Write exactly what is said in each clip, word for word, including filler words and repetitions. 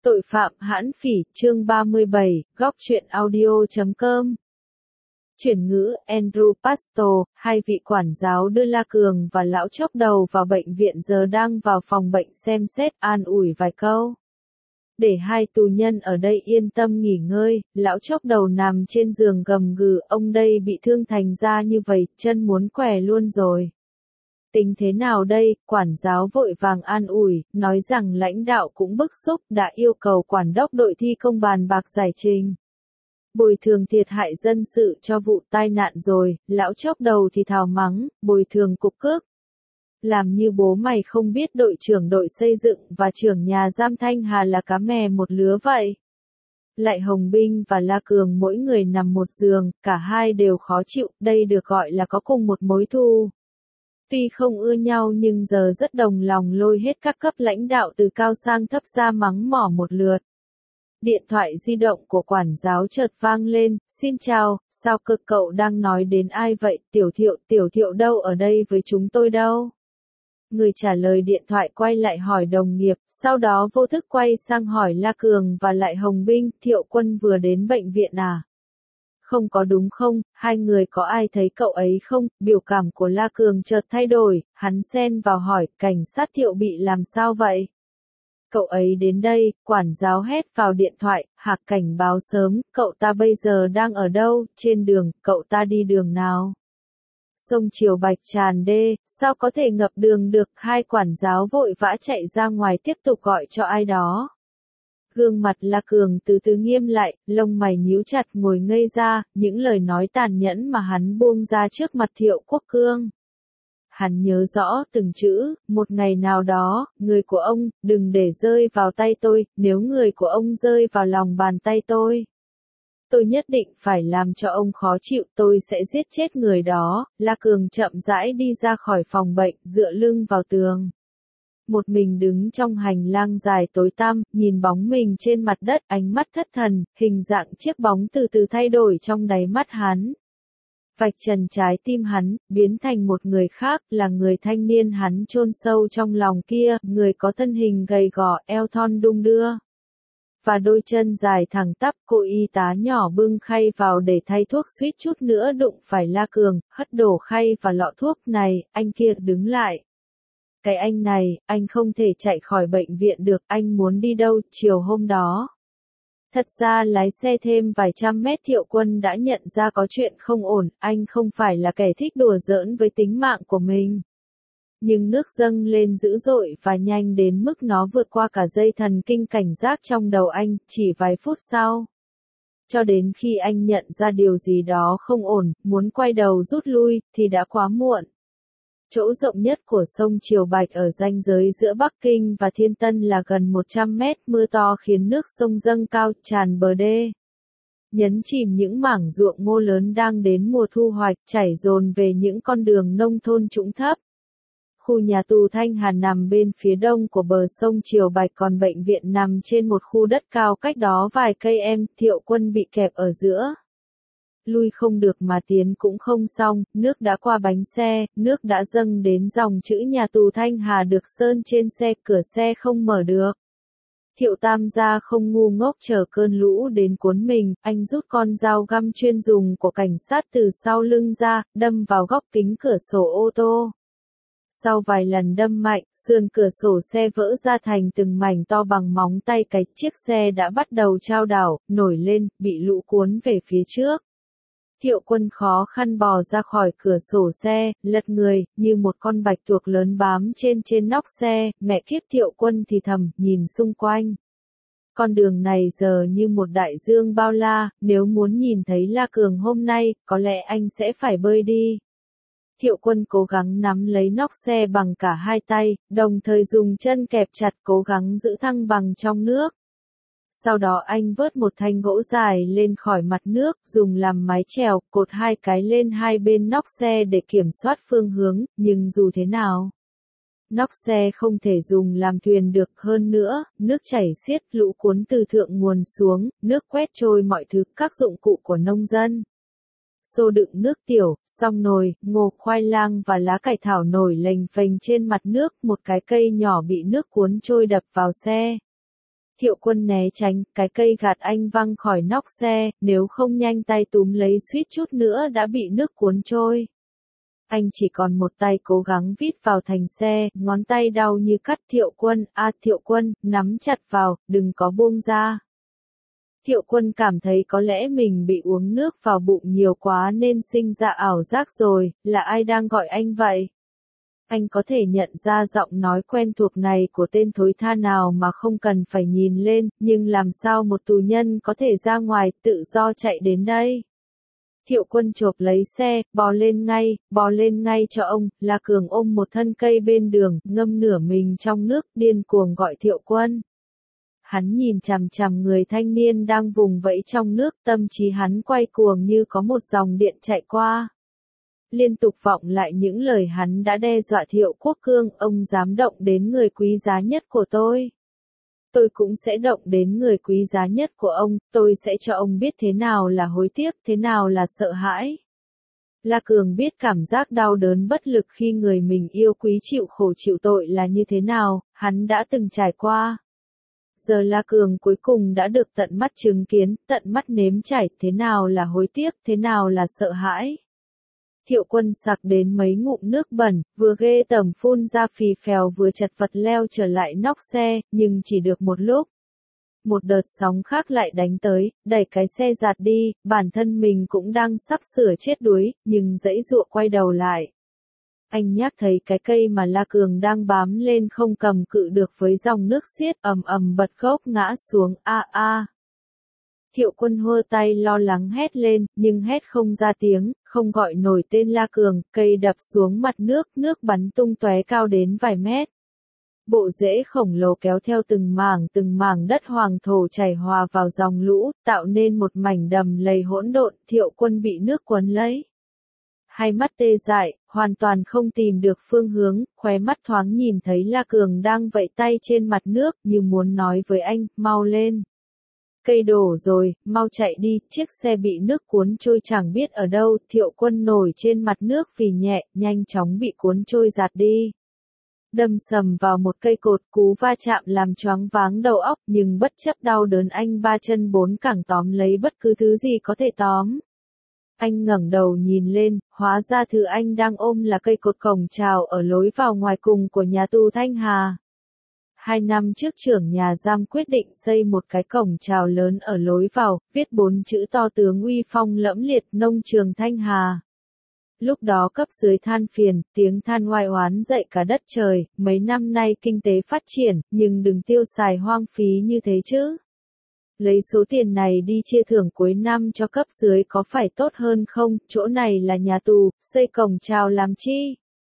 Tội phạm hãn phỉ, chương ba mươi bảy, góc truyện audio chấm com. Chuyển ngữ, Andrew Pastor, hai vị quản giáo đưa La Cường và lão chốc đầu vào bệnh viện giờ đang vào phòng bệnh xem xét an ủi vài câu. Để hai tù nhân ở đây yên tâm nghỉ ngơi, lão chốc đầu nằm trên giường gầm gừ, ông đây bị thương thành ra như vậy, chân muốn què luôn rồi. Tính thế nào đây, quản giáo vội vàng an ủi, nói rằng lãnh đạo cũng bức xúc đã yêu cầu quản đốc đội thi công bàn bạc giải trình. Bồi thường thiệt hại dân sự cho vụ tai nạn rồi, lão chốc đầu thì thào mắng, bồi thường cục cước. Làm như bố mày không biết đội trưởng đội xây dựng và trưởng nhà giam Thanh Hà là cá mè một lứa vậy. Lại Hồng Binh và La Cường mỗi người nằm một giường, cả hai đều khó chịu, đây được gọi là có cùng một mối thù. Tuy không ưa nhau nhưng giờ rất đồng lòng lôi hết các cấp lãnh đạo từ cao sang thấp ra mắng mỏ một lượt. Điện thoại di động của quản giáo chợt vang lên, xin chào, sao cơ cậu đang nói đến ai vậy, Tiểu Thiệu, Tiểu Thiệu đâu ở đây với chúng tôi đâu. Người trả lời điện thoại quay lại hỏi đồng nghiệp, sau đó vô thức quay sang hỏi La Cường và lại Hồng Binh, Thiệu Quân vừa đến bệnh viện à? Không có đúng không, hai người có ai thấy cậu ấy không, biểu cảm của La Cường chợt thay đổi, hắn xen vào hỏi, cảnh sát Thiệu bị làm sao vậy? Cậu ấy đến đây, quản giáo hét vào điện thoại, Hạc cảnh báo sớm, cậu ta bây giờ đang ở đâu, trên đường, cậu ta đi đường nào? Sông Triều Bạch tràn đê, sao có thể ngập đường được, hai quản giáo vội vã chạy ra ngoài tiếp tục gọi cho ai đó. Gương mặt La Cường từ từ nghiêm lại, lông mày nhíu chặt ngồi ngây ra, những lời nói tàn nhẫn mà hắn buông ra trước mặt Thiệu Quốc Cương. Hắn nhớ rõ từng chữ, một ngày nào đó, người của ông, đừng để rơi vào tay tôi, nếu người của ông rơi vào lòng bàn tay tôi. Tôi nhất định phải làm cho ông khó chịu, tôi sẽ giết chết người đó. La Cường chậm rãi đi ra khỏi phòng bệnh, dựa lưng vào tường. Một mình đứng trong hành lang dài tối tăm, nhìn bóng mình trên mặt đất, ánh mắt thất thần, hình dạng chiếc bóng từ từ thay đổi trong đáy mắt hắn. Vạch trần trái tim hắn, biến thành một người khác, là người thanh niên hắn chôn sâu trong lòng kia, người có thân hình gầy gò, eo thon đung đưa. Và đôi chân dài thẳng tắp, cô y tá nhỏ bưng khay vào để thay thuốc suýt chút nữa đụng phải La Cường, hất đổ khay và lọ thuốc này, anh kia đứng lại. Cái anh này, anh không thể chạy khỏi bệnh viện được, anh muốn đi đâu, chiều hôm đó. Thật ra lái xe thêm vài trăm mét Thiệu Quân đã nhận ra có chuyện không ổn, anh không phải là kẻ thích đùa giỡn với tính mạng của mình. Nhưng nước dâng lên dữ dội và nhanh đến mức nó vượt qua cả dây thần kinh cảnh giác trong đầu anh, chỉ vài phút sau. Cho đến khi anh nhận ra điều gì đó không ổn, muốn quay đầu rút lui, thì đã quá muộn. Chỗ rộng nhất của sông Triều Bạch ở ranh giới giữa Bắc Kinh và Thiên Tân là gần một trăm mét, mưa to khiến nước sông dâng cao, tràn bờ đê. Nhấn chìm những mảng ruộng ngô lớn đang đến mùa thu hoạch, chảy dồn về những con đường nông thôn trũng thấp. Khu nhà tù Thanh Hà nằm bên phía đông của bờ sông Triều Bạch, còn bệnh viện nằm trên một khu đất cao cách đó vài cây em, Thiệu Quân bị kẹp ở giữa. Lui không được mà tiến cũng không xong, nước đã qua bánh xe, nước đã dâng đến dòng chữ nhà tù Thanh Hà được sơn trên xe, cửa xe không mở được. Thiệu Tam gia không ngu ngốc chờ cơn lũ đến cuốn mình, anh rút con dao găm chuyên dùng của cảnh sát từ sau lưng ra, đâm vào góc kính cửa sổ ô tô. Sau vài lần đâm mạnh, sườn cửa sổ xe vỡ ra thành từng mảnh to bằng móng tay cái, chiếc xe đã bắt đầu chao đảo, nổi lên, bị lũ cuốn về phía trước. Thiệu Quân khó khăn bò ra khỏi cửa sổ xe, lật người, như một con bạch tuộc lớn bám trên trên nóc xe, mẹ kiếp Thiệu Quân thì thầm, nhìn xung quanh. Con đường này giờ như một đại dương bao la, nếu muốn nhìn thấy La Cường hôm nay, có lẽ anh sẽ phải bơi đi. Thiệu Quân cố gắng nắm lấy nóc xe bằng cả hai tay, đồng thời dùng chân kẹp chặt cố gắng giữ thăng bằng trong nước. Sau đó anh vớt một thanh gỗ dài lên khỏi mặt nước, dùng làm mái chèo, cột hai cái lên hai bên nóc xe để kiểm soát phương hướng, nhưng dù thế nào, nóc xe không thể dùng làm thuyền được, hơn nữa, nước chảy xiết, lũ cuốn từ thượng nguồn xuống, nước quét trôi mọi thứ, các dụng cụ của nông dân. Xô đựng nước tiểu, song nồi, ngô, khoai lang và lá cải thảo nổi lềnh phềnh trên mặt nước, một cái cây nhỏ bị nước cuốn trôi đập vào xe. Thiệu Quân né tránh, cái cây gạt anh văng khỏi nóc xe, nếu không nhanh tay túm lấy suýt chút nữa đã bị nước cuốn trôi. Anh chỉ còn một tay cố gắng vít vào thành xe, ngón tay đau như cắt. Thiệu Quân, a Thiệu Quân, nắm chặt vào, đừng có buông ra. Thiệu Quân cảm thấy có lẽ mình bị uống nước vào bụng nhiều quá nên sinh ra ảo giác rồi, là ai đang gọi anh vậy? Anh có thể nhận ra giọng nói quen thuộc này của tên thối tha nào mà không cần phải nhìn lên, nhưng làm sao một tù nhân có thể ra ngoài tự do chạy đến đây? Thiệu Quân chộp lấy xe, bò lên ngay, bò lên ngay cho ông. La Cường ôm một thân cây bên đường, ngâm nửa mình trong nước, điên cuồng gọi Thiệu Quân. Hắn nhìn chằm chằm người thanh niên đang vùng vẫy trong nước, tâm trí hắn quay cuồng như có một dòng điện chạy qua. Liên tục vọng lại những lời hắn đã đe dọa Thiệu Quốc Cương, ông dám động đến người quý giá nhất của tôi. Tôi cũng sẽ động đến người quý giá nhất của ông, tôi sẽ cho ông biết thế nào là hối tiếc, thế nào là sợ hãi. La Cường biết cảm giác đau đớn bất lực khi người mình yêu quý chịu khổ chịu tội là như thế nào, hắn đã từng trải qua. Giờ La Cường cuối cùng đã được tận mắt chứng kiến, tận mắt nếm trải thế nào là hối tiếc, thế nào là sợ hãi. Thiệu Quân sặc đến mấy ngụm nước bẩn, vừa ghê tởm phun ra phì phèo vừa chật vật leo trở lại nóc xe, nhưng chỉ được một lúc. Một đợt sóng khác lại đánh tới, đẩy cái xe giạt đi, bản thân mình cũng đang sắp sửa chết đuối, nhưng giãy giụa quay đầu lại. Anh nhắc thấy cái cây mà La Cường đang bám lên không cầm cự được với dòng nước xiết, ầm ầm bật gốc ngã xuống, a a. Thiệu Quân hơ tay lo lắng hét lên, nhưng hét không ra tiếng, không gọi nổi tên La Cường, cây đập xuống mặt nước, nước bắn tung tóe cao đến vài mét. Bộ rễ khổng lồ kéo theo từng mảng từng mảng đất hoàng thổ chảy hòa vào dòng lũ, tạo nên một mảnh đầm lầy hỗn độn. Thiệu Quân bị nước cuốn lấy. Hai mắt tê dại, hoàn toàn không tìm được phương hướng, khóe mắt thoáng nhìn thấy La Cường đang vẫy tay trên mặt nước như muốn nói với anh, mau lên. Cây đổ rồi, mau chạy đi, chiếc xe bị nước cuốn trôi chẳng biết ở đâu. Thiệu Quân nổi trên mặt nước vì nhẹ, nhanh chóng bị cuốn trôi giạt đi. Đâm sầm vào một cây cột, cú va chạm làm choáng váng đầu óc, nhưng bất chấp đau đớn anh ba chân bốn cẳng tóm lấy bất cứ thứ gì có thể tóm. Anh ngẩng đầu nhìn lên, hóa ra thứ anh đang ôm là cây cột cổng chào ở lối vào ngoài cùng của nhà tù Thanh Hà. Hai năm trước trưởng nhà giam quyết định xây một cái cổng chào lớn ở lối vào, viết bốn chữ to tướng uy phong lẫm liệt, nông trường Thanh Hà. Lúc đó cấp dưới than phiền, tiếng than oai oán dậy cả đất trời, mấy năm nay kinh tế phát triển, nhưng đừng tiêu xài hoang phí như thế chứ. Lấy số tiền này đi chia thưởng cuối năm cho cấp dưới có phải tốt hơn không, chỗ này là nhà tù, xây cổng chào làm chi?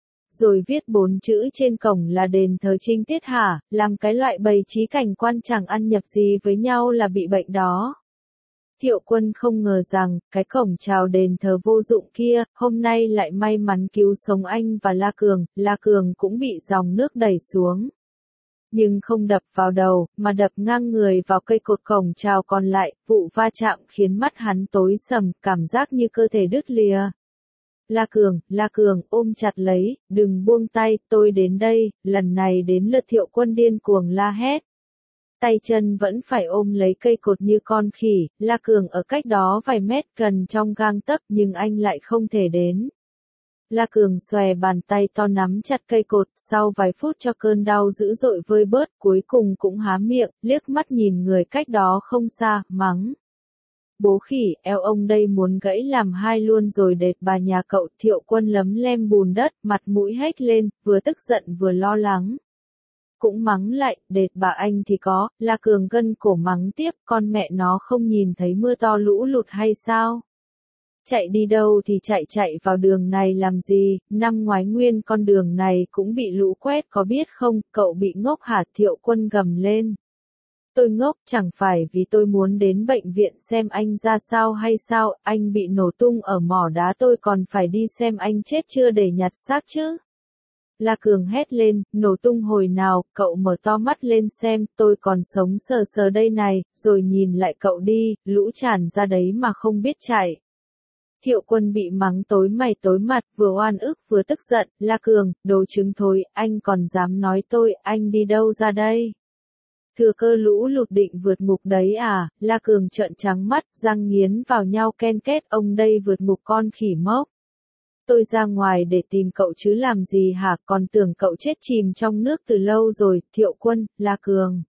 Rồi viết bốn chữ trên cổng là đền thờ Trinh Tiết hả, làm cái loại bày trí cảnh quan chẳng ăn nhập gì với nhau là bị bệnh đó. Thiệu Quân không ngờ rằng, cái cổng chào đền thờ vô dụng kia, hôm nay lại may mắn cứu sống anh và La Cường, La Cường cũng bị dòng nước đẩy xuống. Nhưng không đập vào đầu, mà đập ngang người vào cây cột cổng chào còn lại, vụ va chạm khiến mắt hắn tối sầm, cảm giác như cơ thể đứt lìa. La Cường, La Cường, ôm chặt lấy, đừng buông tay, tôi đến đây, lần này đến lượt Thiệu Quân điên cuồng la hét. Tay chân vẫn phải ôm lấy cây cột như con khỉ, La Cường ở cách đó vài mét gần trong gang tấc nhưng anh lại không thể đến. La Cường xòe bàn tay to nắm chặt cây cột, sau vài phút cho cơn đau dữ dội vơi bớt, cuối cùng cũng há miệng, liếc mắt nhìn người cách đó không xa, mắng. Bố khỉ, eo ông đây muốn gãy làm hai luôn rồi đệt bà nhà cậu. Thiệu Quân lấm lem bùn đất, mặt mũi hết lên, vừa tức giận vừa lo lắng. Cũng mắng lại, đệt bà anh thì có, La Cường gân cổ mắng tiếp, con mẹ nó không nhìn thấy mưa to lũ lụt hay sao? Chạy đi đâu thì chạy chạy vào đường này làm gì, năm ngoái nguyên con đường này cũng bị lũ quét có biết không, cậu bị ngốc hả? Thiệu Quân gầm lên. Tôi ngốc, chẳng phải vì tôi muốn đến bệnh viện xem anh ra sao hay sao, anh bị nổ tung ở mỏ đá tôi còn phải đi xem anh chết chưa để nhặt xác chứ. La Cường hét lên, nổ tung hồi nào, cậu mở to mắt lên xem, tôi còn sống sờ sờ đây này, rồi nhìn lại cậu đi, lũ tràn ra đấy mà không biết chạy. Thiệu Quân bị mắng tối mày tối mặt, vừa oan ức vừa tức giận. La Cường, đồ trứng thối, anh còn dám nói tôi, anh đi đâu ra đây? Thừa cơ lũ lụt định vượt ngục đấy à, La Cường trợn trắng mắt, răng nghiến vào nhau ken két, ông đây vượt ngục con khỉ mốc. Tôi ra ngoài để tìm cậu chứ làm gì hả, còn tưởng cậu chết chìm trong nước từ lâu rồi, Thiệu Quân, La Cường.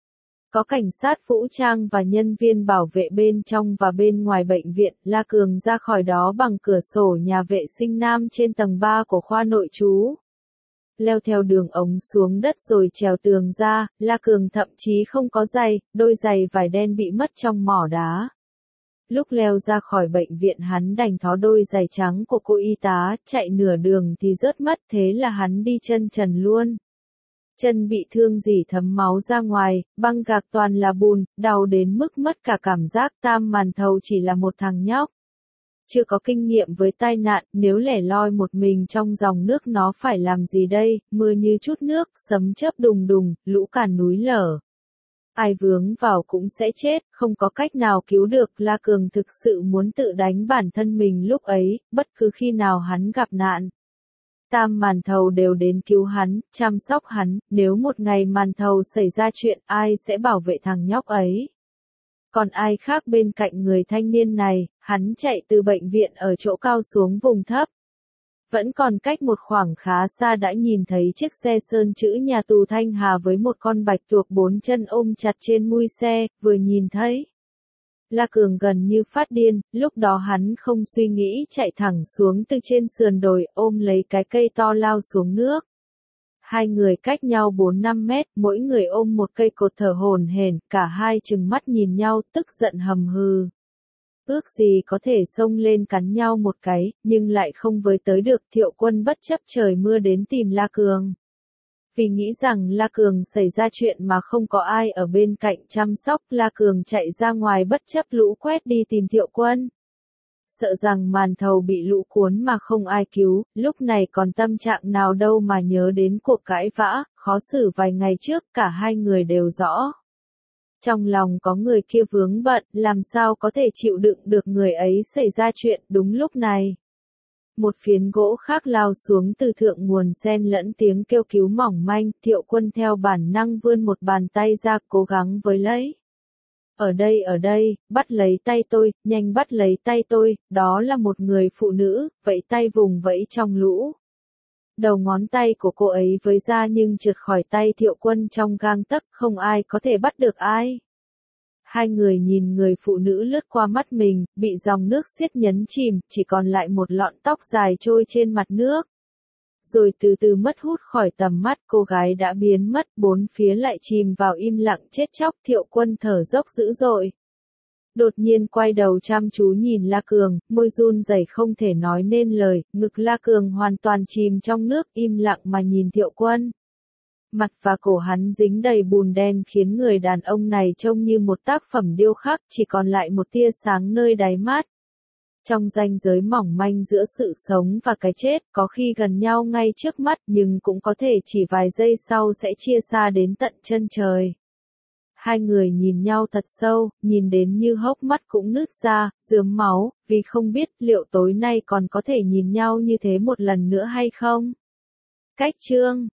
Có cảnh sát vũ trang và nhân viên bảo vệ bên trong và bên ngoài bệnh viện, La Cường ra khỏi đó bằng cửa sổ nhà vệ sinh nam trên tầng ba của khoa nội trú. Leo theo đường ống xuống đất rồi trèo tường ra, La Cường thậm chí không có giày, đôi giày vải đen bị mất trong mỏ đá. Lúc leo ra khỏi bệnh viện hắn đành tháo đôi giày trắng của cô y tá, chạy nửa đường thì rớt mất, thế là hắn đi chân trần luôn. Chân bị thương rỉ thấm máu ra ngoài, băng gạc toàn là bùn, đau đến mức mất cả cảm giác. Tam Màn Thầu chỉ là một thằng nhóc. Chưa có kinh nghiệm với tai nạn, nếu lẻ loi một mình trong dòng nước nó phải làm gì đây, mưa như chút nước, sấm chớp đùng đùng, lũ càn núi lở. Ai vướng vào cũng sẽ chết, không có cách nào cứu được. La Cường thực sự muốn tự đánh bản thân mình lúc ấy, bất cứ khi nào hắn gặp nạn. Tam Màn Thầu đều đến cứu hắn, chăm sóc hắn, nếu một ngày Màn Thầu xảy ra chuyện ai sẽ bảo vệ thằng nhóc ấy. Còn ai khác bên cạnh người thanh niên này, hắn chạy từ bệnh viện ở chỗ cao xuống vùng thấp. Vẫn còn cách một khoảng khá xa đã nhìn thấy chiếc xe sơn chữ nhà tù Thanh Hà với một con bạch tuộc bốn chân ôm chặt trên mui xe, vừa nhìn thấy. La Cường gần như phát điên, lúc đó hắn không suy nghĩ chạy thẳng xuống từ trên sườn đồi, ôm lấy cái cây to lao xuống nước. Hai người cách nhau bốn năm mét, mỗi người ôm một cây cột thở hổn hển, cả hai trừng mắt nhìn nhau, tức giận hầm hừ. Ước gì có thể xông lên cắn nhau một cái, nhưng lại không với tới được. Thiệu Quân bất chấp trời mưa đến tìm La Cường. Vì nghĩ rằng La Cường xảy ra chuyện mà không có ai ở bên cạnh chăm sóc, La Cường chạy ra ngoài bất chấp lũ quét đi tìm Thiệu Quân. Sợ rằng Màn Thầu bị lũ cuốn mà không ai cứu, lúc này còn tâm trạng nào đâu mà nhớ đến cuộc cãi vã, khó xử vài ngày trước, cả hai người đều rõ. Trong lòng có người kia vướng bận, làm sao có thể chịu đựng được người ấy xảy ra chuyện. Đúng lúc này, một phiến gỗ khác lao xuống từ thượng nguồn, xen lẫn tiếng kêu cứu mỏng manh. Thiệu Quân theo bản năng vươn một bàn tay ra, cố gắng với lấy. Ở đây ở đây, bắt lấy tay tôi, nhanh bắt lấy tay tôi. Đó là một người phụ nữ, vẫy tay vùng vẫy trong lũ. Đầu ngón tay của cô ấy với ra nhưng trượt khỏi tay Thiệu Quân trong gang tấc, không ai có thể bắt được ai. Hai người nhìn người phụ nữ lướt qua mắt mình, bị dòng nước xiết nhấn chìm, chỉ còn lại một lọn tóc dài trôi trên mặt nước. Rồi từ từ mất hút khỏi tầm mắt, cô gái đã biến mất, bốn phía lại chìm vào im lặng chết chóc. Thiệu Quân thở dốc dữ dội. Đột nhiên quay đầu chăm chú nhìn La Cường, môi run rẩy không thể nói nên lời, ngực La Cường hoàn toàn chìm trong nước, im lặng mà nhìn Thiệu Quân. Mặt và cổ hắn dính đầy bùn đen khiến người đàn ông này trông như một tác phẩm điêu khắc, chỉ còn lại một tia sáng nơi đáy mắt. Trong ranh giới mỏng manh giữa sự sống và cái chết, có khi gần nhau ngay trước mắt nhưng cũng có thể chỉ vài giây sau sẽ chia xa đến tận chân trời. Hai người nhìn nhau thật sâu, nhìn đến như hốc mắt cũng nứt ra, rướm máu, vì không biết liệu tối nay còn có thể nhìn nhau như thế một lần nữa hay không. Cách chương